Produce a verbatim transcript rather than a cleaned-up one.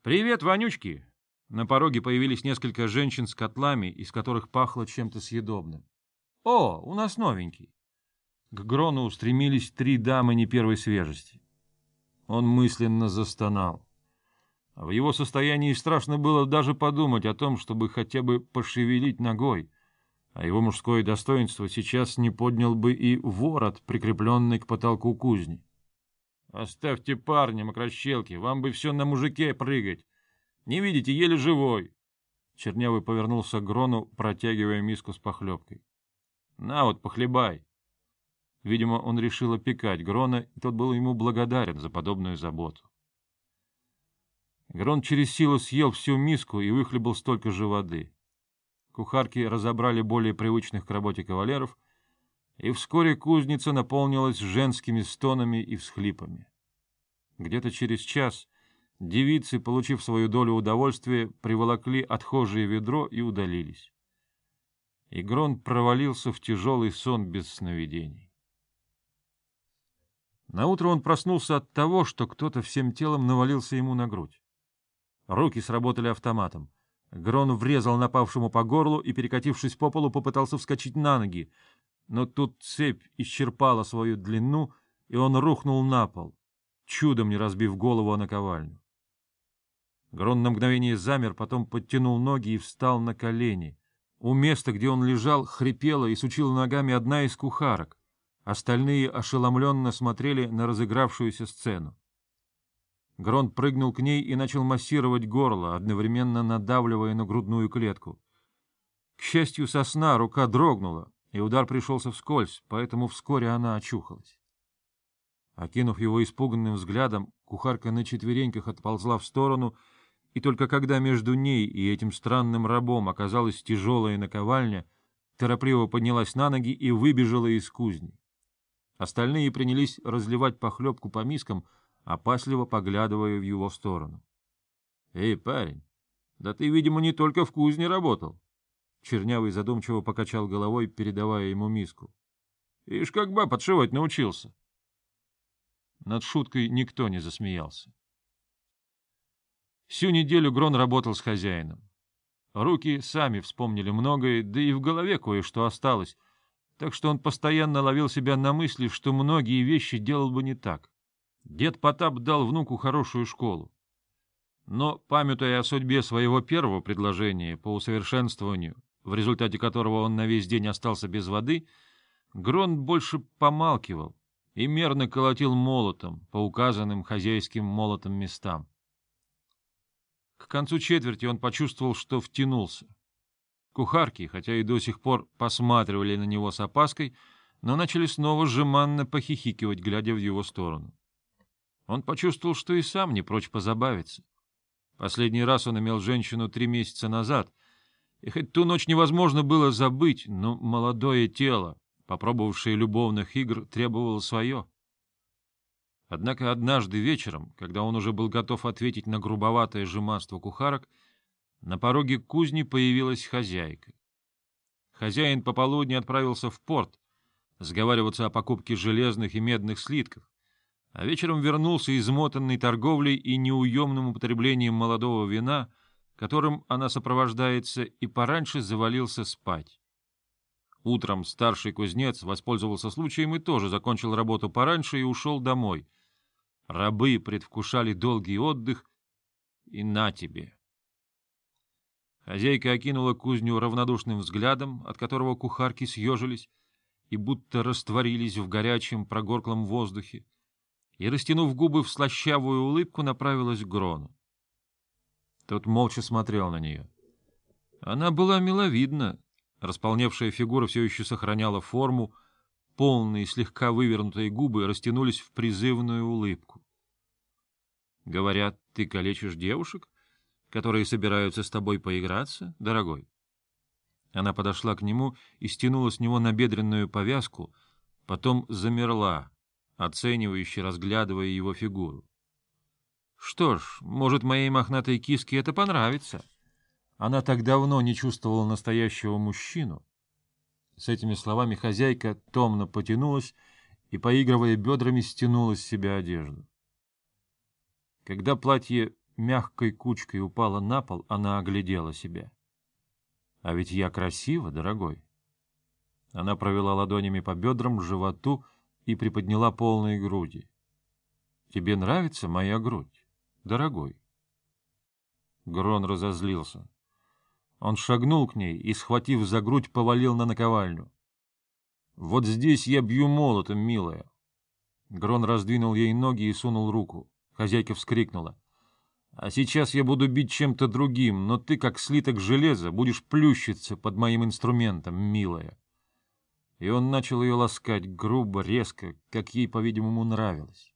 «Привет, вонючки!» На пороге появились несколько женщин с котлами, из которых пахло чем-то съедобным. «О, у нас новенький!» К Грону устремились три дамы не первой свежести. Он мысленно застонал. В его состоянии страшно было даже подумать о том, чтобы хотя бы пошевелить ногой, а его мужское достоинство сейчас не поднял бы и ворот, прикрепленный к потолку кузни. «Оставьте парня, мокрощелки, вам бы все на мужике прыгать. Не видите, еле живой!» Чернявый повернулся к Грону, протягивая миску с похлебкой. «На вот, похлебай!» Видимо, он решил опекать Грона, и тот был ему благодарен за подобную заботу. Грон через силу съел всю миску и выхлебал столько же воды. Кухарки разобрали более привычных к работе кавалеров, и вскоре кузница наполнилась женскими стонами и всхлипами. Где-то через час девицы, получив свою долю удовольствия, приволокли отхожее ведро и удалились. И Грон провалился в тяжелый сон без сновидений. Наутро он проснулся от того, что кто-то всем телом навалился ему на грудь. Руки сработали автоматом. Грон врезал напавшему по горлу и, перекатившись по полу, попытался вскочить на ноги. Но тут цепь исчерпала свою длину, и он рухнул на пол, чудом не разбив голову о наковальню. Грон на мгновение замер, потом подтянул ноги и встал на колени. У места, где он лежал, хрипела и сучила ногами одна из кухарок. Остальные ошеломленно смотрели на разыгравшуюся сцену. Грон прыгнул к ней и начал массировать горло, одновременно надавливая на грудную клетку. К счастью, со сна рука дрогнула, и удар пришелся вскользь, поэтому вскоре она очухалась. Окинув его испуганным взглядом, кухарка на четвереньках отползла в сторону, и только когда между ней и этим странным рабом оказалась тяжелая наковальня, торопливо поднялась на ноги и выбежала из кузни. Остальные принялись разливать похлебку по мискам, опасливо поглядывая в его сторону. — Эй, парень, да ты, видимо, не только в кузне работал. Чернявый задумчиво покачал головой, передавая ему миску. — Ишь, как ба подшивать научился. Над шуткой никто не засмеялся. Всю неделю Грон работал с хозяином. Руки сами вспомнили многое, да и в голове кое-что осталось, так что он постоянно ловил себя на мысли, что многие вещи делал бы не так. Дед Потап дал внуку хорошую школу. Но, памятуя о судьбе своего первого предложения по усовершенствованию, в результате которого он на весь день остался без воды, Грон больше помалкивал и мерно колотил молотом по указанным хозяйским молотом местам. К концу четверти он почувствовал, что втянулся. Кухарки, хотя и до сих пор посматривали на него с опаской, но начали снова жеманно похихикивать, глядя в его сторону. Он почувствовал, что и сам не прочь позабавиться. Последний раз он имел женщину три месяца назад, и хоть ту ночь невозможно было забыть, но молодое тело, попробовавшее любовных игр, требовало свое. Однако однажды вечером, когда он уже был готов ответить на грубоватое жеманство кухарок, на пороге кузни появилась хозяйка. Хозяин пополудни отправился в порт сговариваться о покупке железных и медных слитков, а вечером вернулся измотанный торговлей и неуемным употреблением молодого вина, которым она сопровождается, и пораньше завалился спать. Утром старший кузнец воспользовался случаем и тоже закончил работу пораньше и ушел домой. Рабы предвкушали долгий отдых, и на тебе. Хозяйка окинула кузню равнодушным взглядом, от которого кухарки съежились и будто растворились в горячем прогорклом воздухе, и, растянув губы в слащавую улыбку, направилась к Грону. Тот молча смотрел на нее. Она была миловидна, располневшая фигура все еще сохраняла форму, полные, слегка вывернутые губы растянулись в призывную улыбку. — Говорят, ты калечишь девушек, которые собираются с тобой поиграться, дорогой? Она подошла к нему и стянула с него набедренную повязку, потом замерла, оценивающе разглядывая его фигуру. — Что ж, может, моей мохнатой киске это понравится. Она так давно не чувствовала настоящего мужчину. С этими словами хозяйка томно потянулась и, поигрывая бедрами, стянула с себя одежду. Когда платье мягкой кучкой упала на пол, она оглядела себя. — А ведь я красива, дорогой. Она провела ладонями по бедрам, животу и приподняла полные груди. — Тебе нравится моя грудь, дорогой? Грон разозлился. Он шагнул к ней и, схватив за грудь, повалил на наковальню. — Вот здесь я бью молотом, милая. Грон раздвинул ей ноги и сунул руку. Хозяйка вскрикнула. — А сейчас я буду бить чем-то другим, но ты, как слиток железа, будешь плющиться под моим инструментом, милая. И он начал ее ласкать грубо, резко, как ей, по-видимому, нравилось.